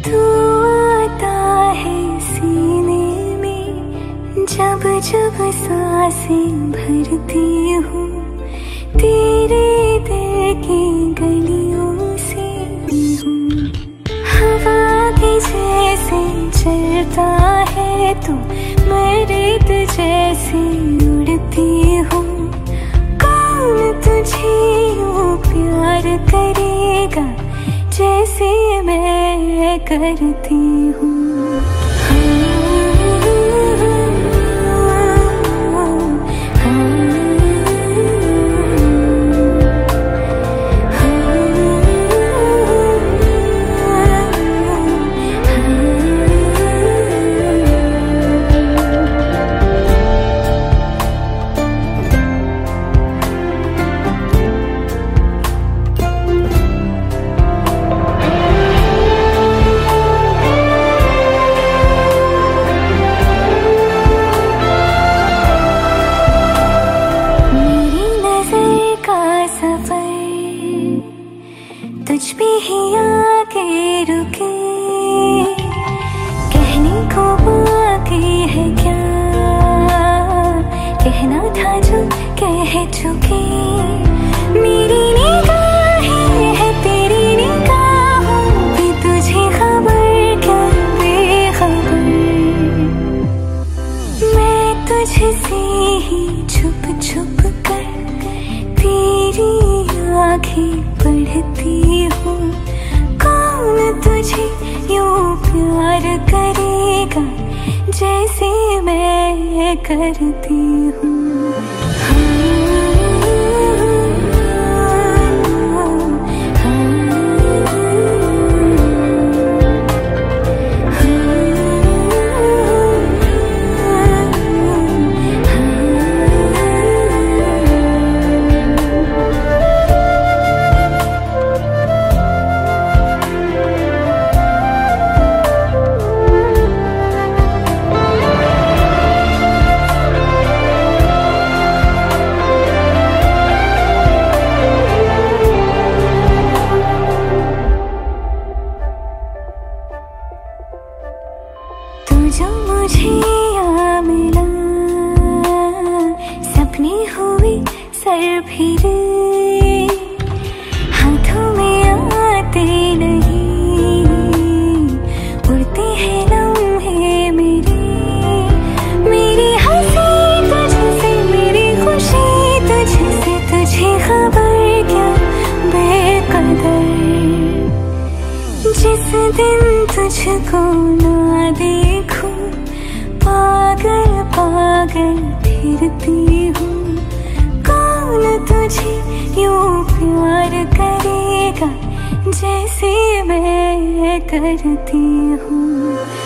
तू आता है सीने में, जब जब सांसें भरती हूँ, तेरे दिल की गलियों से हूँ। हवा के जैसे चलता है तू, मैं रेत जैसे उड़ती हूँ। कौन तुझे यूँ प्यार करेगा जैसे मैं करती हूँ। तुझ पे ही आके रुके, कहने को बाकी है क्या, कहना था जो कह चुके। मेरी निगाहें है तेरी निगाहों पे, तुझे खबर क्या बेखबर। मैं तुझसे ही छुप छुप कर तेरी आँखें पढ़ती हूँ। कौन तुझे यूँ प्यार करेगा जैसे मैं करती हूँ। जो मुझे यहाँ मिला, सपने हुए सर फिरे, हाथों में आते नहीं, उड़ते हैं लम्हे मेरे। मेरी हंसी तुझसे, मेरी खुशी तुझसे, तुझे खबर क्या बेकदर। जिस दिन तुझको ना देखूं, पागल पागल फिरती हूँ। कौन तुझे यूँ प्यार करेगा जैसे मैं करती हूँ।